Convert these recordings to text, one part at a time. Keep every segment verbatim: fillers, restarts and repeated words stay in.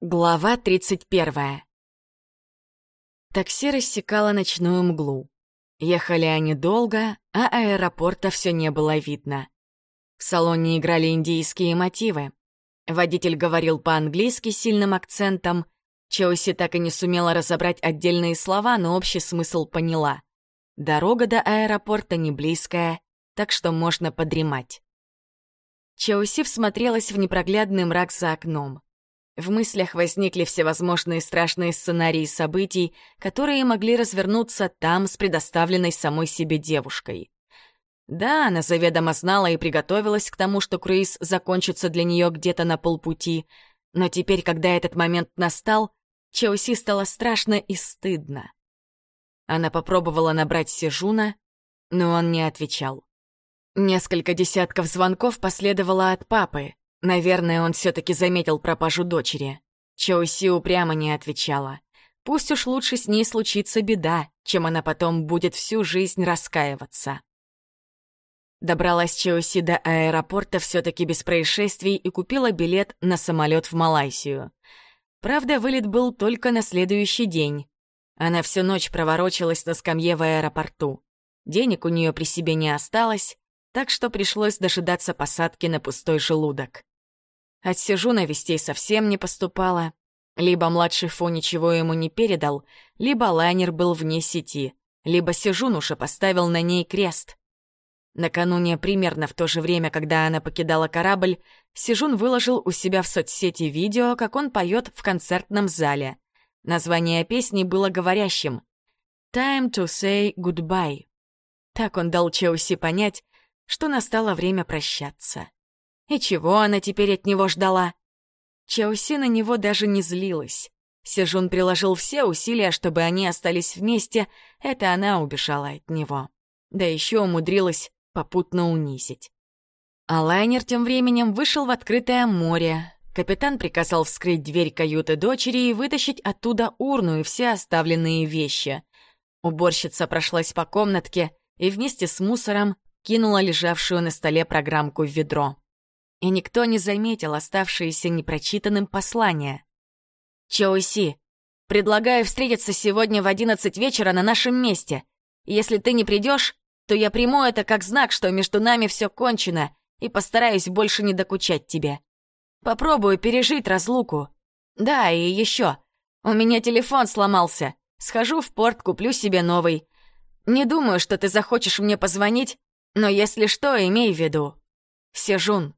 Глава тридцать первая. Такси рассекало ночную мглу. Ехали они долго, а аэропорта все не было видно. В салоне играли индийские мотивы. Водитель говорил по-английски с сильным акцентом. Челси так и не сумела разобрать отдельные слова, но общий смысл поняла. Дорога до аэропорта не близкая, так что можно подремать. Челси всмотрелась в непроглядный мрак за окном. В мыслях возникли всевозможные страшные сценарии событий, которые могли развернуться там с предоставленной самой себе девушкой. Да, она заведомо знала и приготовилась к тому, что круиз закончится для нее где-то на полпути, но теперь, когда этот момент настал, Челси стало страшно и стыдно. Она попробовала набрать Сежуна, но он не отвечал. Несколько десятков звонков последовало от папы. Наверное, он все-таки заметил пропажу дочери. Челси упрямо не отвечала. Пусть уж лучше с ней случится беда, чем она потом будет всю жизнь раскаиваться. Добралась Челси до аэропорта все-таки без происшествий и купила билет на самолет в Малайзию. Правда, вылет был только на следующий день. Она всю ночь проворочилась на скамье в аэропорту. Денег у нее при себе не осталось, так что пришлось дожидаться посадки на пустой желудок. От Сежуна вестей совсем не поступало. Либо младший Фу ничего ему не передал, либо лайнер был вне сети, либо Сежун уже поставил на ней крест. Накануне, примерно в то же время, когда она покидала корабль, Сежун выложил у себя в соцсети видео, как он поет в концертном зале. Название песни было говорящим «Time to say goodbye». Так он дал Челси понять, что настало время прощаться. И чего она теперь от него ждала? Челси на него даже не злилась. Сежун приложил все усилия, чтобы они остались вместе, это она убежала от него. Да еще умудрилась попутно унизить. А лайнер тем временем вышел в открытое море. Капитан приказал вскрыть дверь каюты дочери и вытащить оттуда урну и все оставленные вещи. Уборщица прошлась по комнатке и вместе с мусором кинула лежавшую на столе программку в ведро. И никто не заметил оставшееся непрочитанным послание. «Челси, предлагаю встретиться сегодня в одиннадцать вечера на нашем месте. Если ты не придешь, то я приму это как знак, что между нами все кончено, и постараюсь больше не докучать тебе. Попробую пережить разлуку. Да, и еще. У меня телефон сломался. Схожу в порт, куплю себе новый. Не думаю, что ты захочешь мне позвонить, но если что, имей в виду. Сежун».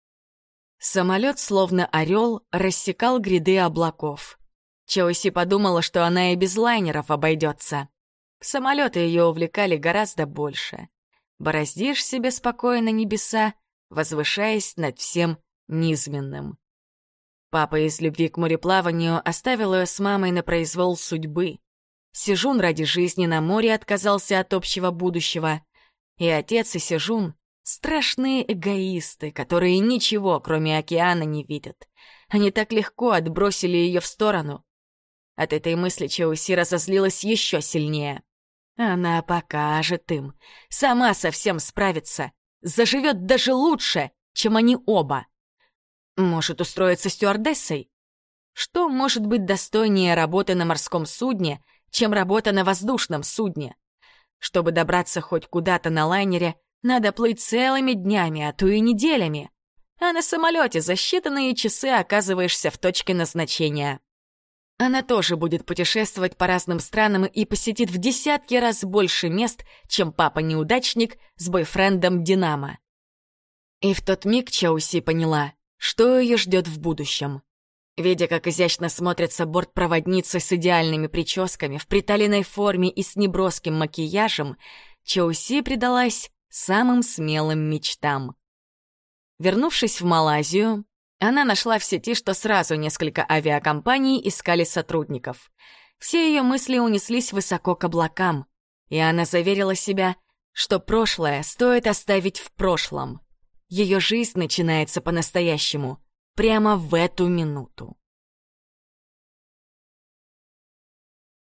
Самолет, словно орел, рассекал гряды облаков. Челси подумала, что она и без лайнеров обойдется. Самолеты ее увлекали гораздо больше. Бороздишь себе спокойно небеса, возвышаясь над всем низменным. Папа из любви к мореплаванию оставил ее с мамой на произвол судьбы. Сежун ради жизни на море отказался от общего будущего. И отец, и Сежун — страшные эгоисты, которые ничего, кроме океана, не видят. Они так легко отбросили ее в сторону. От этой мысли Челси разозлилась еще сильнее. Она покажет им. Сама совсем справится. Заживет даже лучше, чем они оба. Может устроиться стюардессой? Что может быть достойнее работы на морском судне, чем работа на воздушном судне? Чтобы добраться хоть куда-то на лайнере, надо плыть целыми днями, а то и неделями. А на самолете за считанные часы оказываешься в точке назначения. Она тоже будет путешествовать по разным странам и посетит в десятки раз больше мест, чем папа-неудачник с бойфрендом Динамо. И в тот миг Челси поняла, что ее ждет в будущем. Видя, как изящно смотрится бортпроводница с идеальными прическами, в приталенной форме и с неброским макияжем, Челси предалась самым смелым мечтам. Вернувшись в Малайзию, она нашла в сети, что сразу несколько авиакомпаний искали сотрудников. Все ее мысли унеслись высоко к облакам, и она заверила себя, что прошлое стоит оставить в прошлом. Ее жизнь начинается по-настоящему, прямо в эту минуту.